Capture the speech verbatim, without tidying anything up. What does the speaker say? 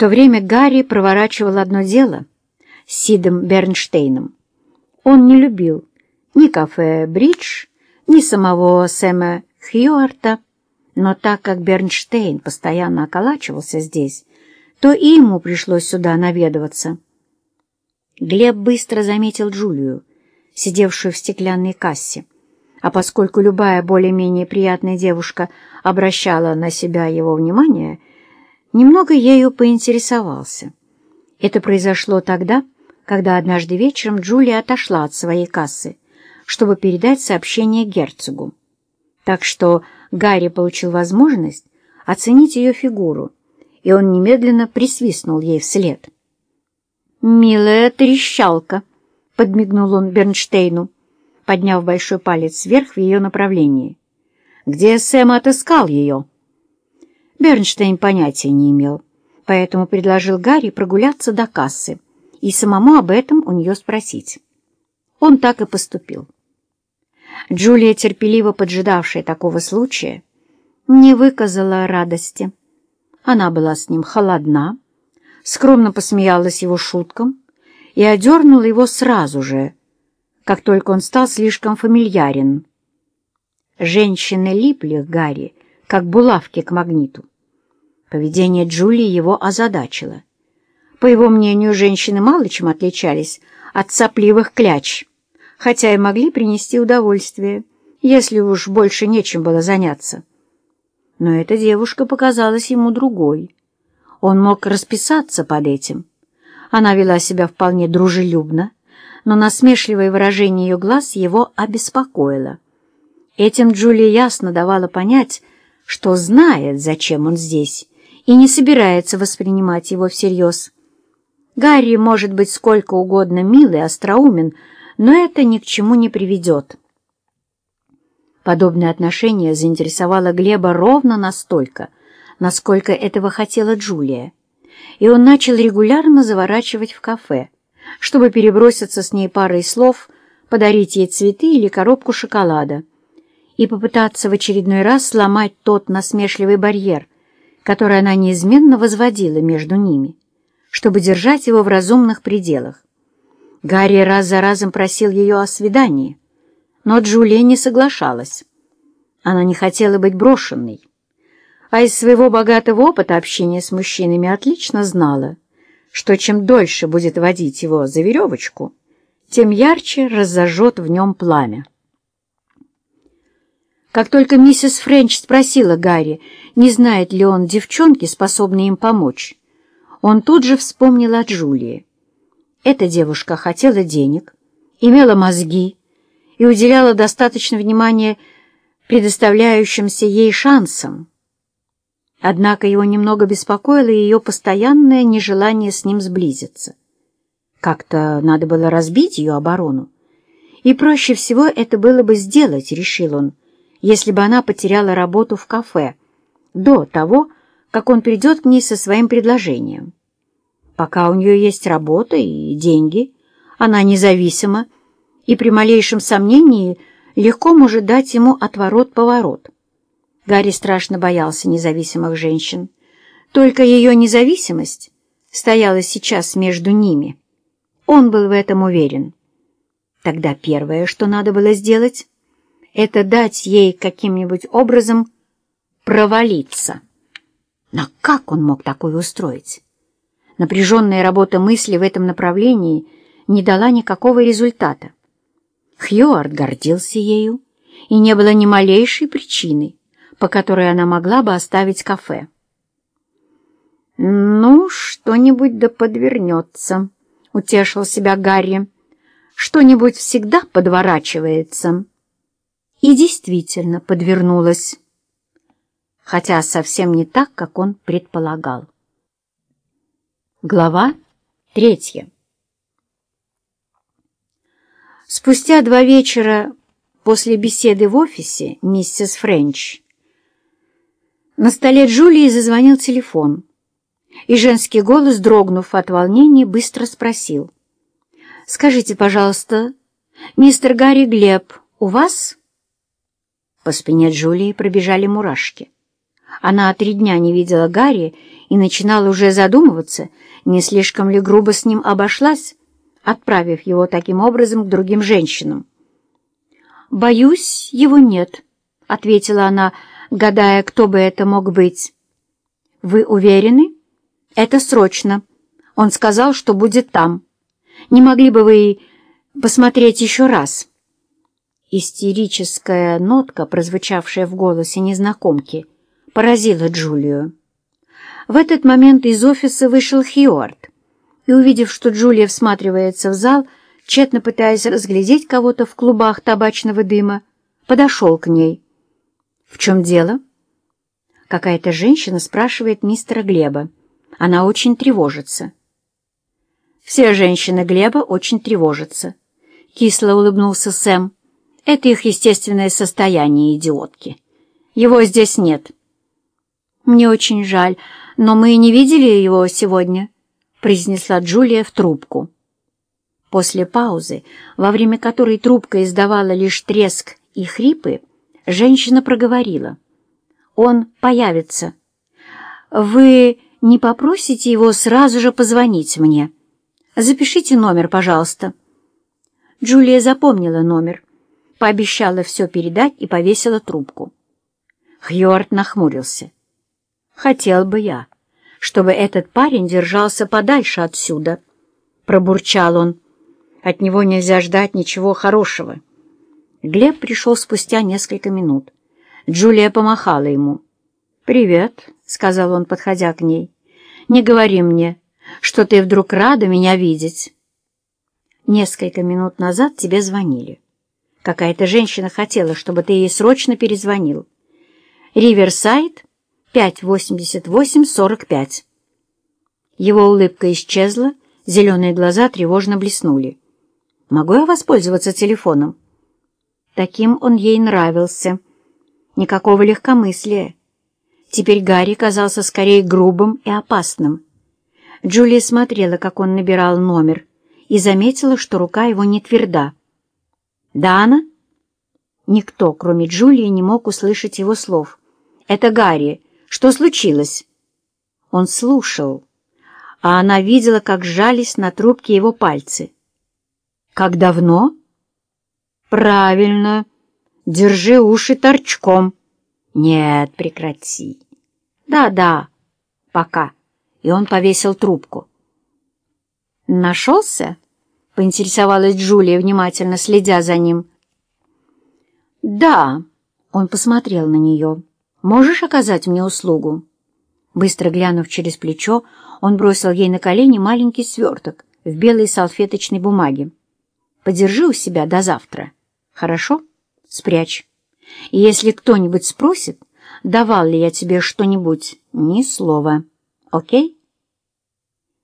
то время Гарри проворачивал одно дело с Сидом Бернштейном. Он не любил ни кафе «Бридж», ни самого Сэма Хьюарта, но так как Бернштейн постоянно околачивался здесь, то и ему пришлось сюда наведываться. Глеб быстро заметил Джулию, сидевшую в стеклянной кассе, а поскольку любая более-менее приятная девушка обращала на себя его внимание, немного ею поинтересовался. Это произошло тогда, когда однажды вечером Джулия отошла от своей кассы, чтобы передать сообщение герцогу. Так что Гарри получил возможность оценить ее фигуру, и он немедленно присвистнул ей вслед. «Милая трещалка!» — подмигнул он Бернштейну, подняв большой палец вверх в ее направлении. «Где Сэм отыскал ее?» Бернштейн понятия не имел, поэтому предложил Гарри прогуляться до кассы и самому об этом у нее спросить. Он так и поступил. Джулия, терпеливо поджидавшая такого случая, не выказала радости. Она была с ним холодна, скромно посмеялась его шуткам и одернула его сразу же, как только он стал слишком фамильярен. Женщины липли к Гарри, как булавки к магниту. Поведение Джулии его озадачило. По его мнению, женщины мало чем отличались от сопливых кляч, хотя и могли принести удовольствие, если уж больше нечем было заняться. Но эта девушка показалась ему другой. Он мог расписаться под этим. Она вела себя вполне дружелюбно, но насмешливое выражение ее глаз его обеспокоило. Этим Джулия ясно давала понять, что знает, зачем он здесь, и не собирается воспринимать его всерьез. Гарри может быть сколько угодно мил и остроумен, но это ни к чему не приведет. Подобное отношение заинтересовало Глеба ровно настолько, насколько этого хотела Джулия, и он начал регулярно заворачивать в кафе, чтобы переброситься с ней парой слов, подарить ей цветы или коробку шоколада и попытаться в очередной раз сломать тот насмешливый барьер, который она неизменно возводила между ними, чтобы держать его в разумных пределах. Гарри раз за разом просил ее о свидании, но Джулия не соглашалась. Она не хотела быть брошенной, а из своего богатого опыта общения с мужчинами отлично знала, что чем дольше будет водить его за веревочку, тем ярче разожжет в нем пламя. Как только миссис Френч спросила Гарри, не знает ли он девчонки, способной им помочь, он тут же вспомнил о Джулии. Эта девушка хотела денег, имела мозги и уделяла достаточно внимания предоставляющимся ей шансам. Однако его немного беспокоило ее постоянное нежелание с ним сблизиться. Как-то надо было разбить ее оборону, и проще всего это было бы сделать, решил он, если бы она потеряла работу в кафе до того, как он придет к ней со своим предложением. Пока у нее есть работа и деньги, она независима и при малейшем сомнении легко может дать ему отворот-поворот. Гарри страшно боялся независимых женщин. Только ее независимость стояла сейчас между ними. Он был в этом уверен. Тогда первое, что надо было сделать, это дать ей каким-нибудь образом провалиться. Но как он мог такое устроить? Напряженная работа мысли в этом направлении не дала никакого результата. Хьюарт гордился ею, и не было ни малейшей причины, по которой она могла бы оставить кафе. «Ну, что-нибудь да подвернется», — утешил себя Гарри. «Что-нибудь всегда подворачивается». И действительно подвернулась, хотя совсем не так, как он предполагал. Глава третья. Спустя два вечера после беседы в офисе миссис Френч на столе Джулии зазвонил телефон, и женский голос, дрогнув от волнения, быстро спросил: «Скажите, пожалуйста, мистер Гарри Глеб у вас?» По спине Джулии пробежали мурашки. Она три дня не видела Гарри и начинала уже задумываться, не слишком ли грубо с ним обошлась, отправив его таким образом к другим женщинам. «Боюсь, его нет», — ответила она, гадая, кто бы это мог быть. «Вы уверены? Это срочно. Он сказал, что будет там. Не могли бы вы посмотреть еще раз?» Истерическая нотка, прозвучавшая в голосе незнакомки, поразила Джулию. В этот момент из офиса вышел Хьюарт и, увидев, что Джулия всматривается в зал, тщетно пытаясь разглядеть кого-то в клубах табачного дыма, подошел к ней. «В чем дело?» Какая-то женщина спрашивает мистера Глеба. Она очень тревожится. «Все женщины Глеба очень тревожатся», — кисло улыбнулся Сэм. «Это их естественное состояние, идиотки. Его здесь нет». «Мне очень жаль, но мы не видели его сегодня», — произнесла Джулия в трубку. После паузы, во время которой трубка издавала лишь треск и хрипы, женщина проговорила. «Он появится. Вы не попросите его сразу же позвонить мне? Запишите номер, пожалуйста». Джулия запомнила номер, пообещала все передать и повесила трубку. Хьюарт нахмурился. «Хотел бы я, чтобы этот парень держался подальше отсюда», — пробурчал он. «От него нельзя ждать ничего хорошего». Глеб пришел спустя несколько минут. Джулия помахала ему. «Привет», — сказал он, подходя к ней. «Не говори мне, что ты вдруг рада меня видеть». «Несколько минут назад тебе звонили. Какая-то женщина хотела, чтобы ты ей срочно перезвонил. Риверсайд, пять восемьдесят восемь сорок пять». Его улыбка исчезла, зеленые глаза тревожно блеснули. «Могу я воспользоваться телефоном?» Таким он ей нравился. Никакого легкомыслия. Теперь Гарри казался скорее грубым и опасным. Джулия смотрела, как он набирал номер, и заметила, что рука его не тверда. «Дана?» Никто, кроме Джулии, не мог услышать его слов. «Это Гарри. Что случилось?» Он слушал, а она видела, как сжались на трубке его пальцы. «Как давно?» «Правильно. Держи уши торчком». «Нет, прекрати». «Да-да, пока». И он повесил трубку. «Нашелся?» — поинтересовалась Джулия, внимательно следя за ним. «Да», — он посмотрел на нее. «Можешь оказать мне услугу?» Быстро глянув через плечо, он бросил ей на колени маленький сверток в белой салфеточной бумаге. «Подержи у себя до завтра. Хорошо? Спрячь. И если кто-нибудь спросит, давал ли я тебе что-нибудь, ни слова. Окей?»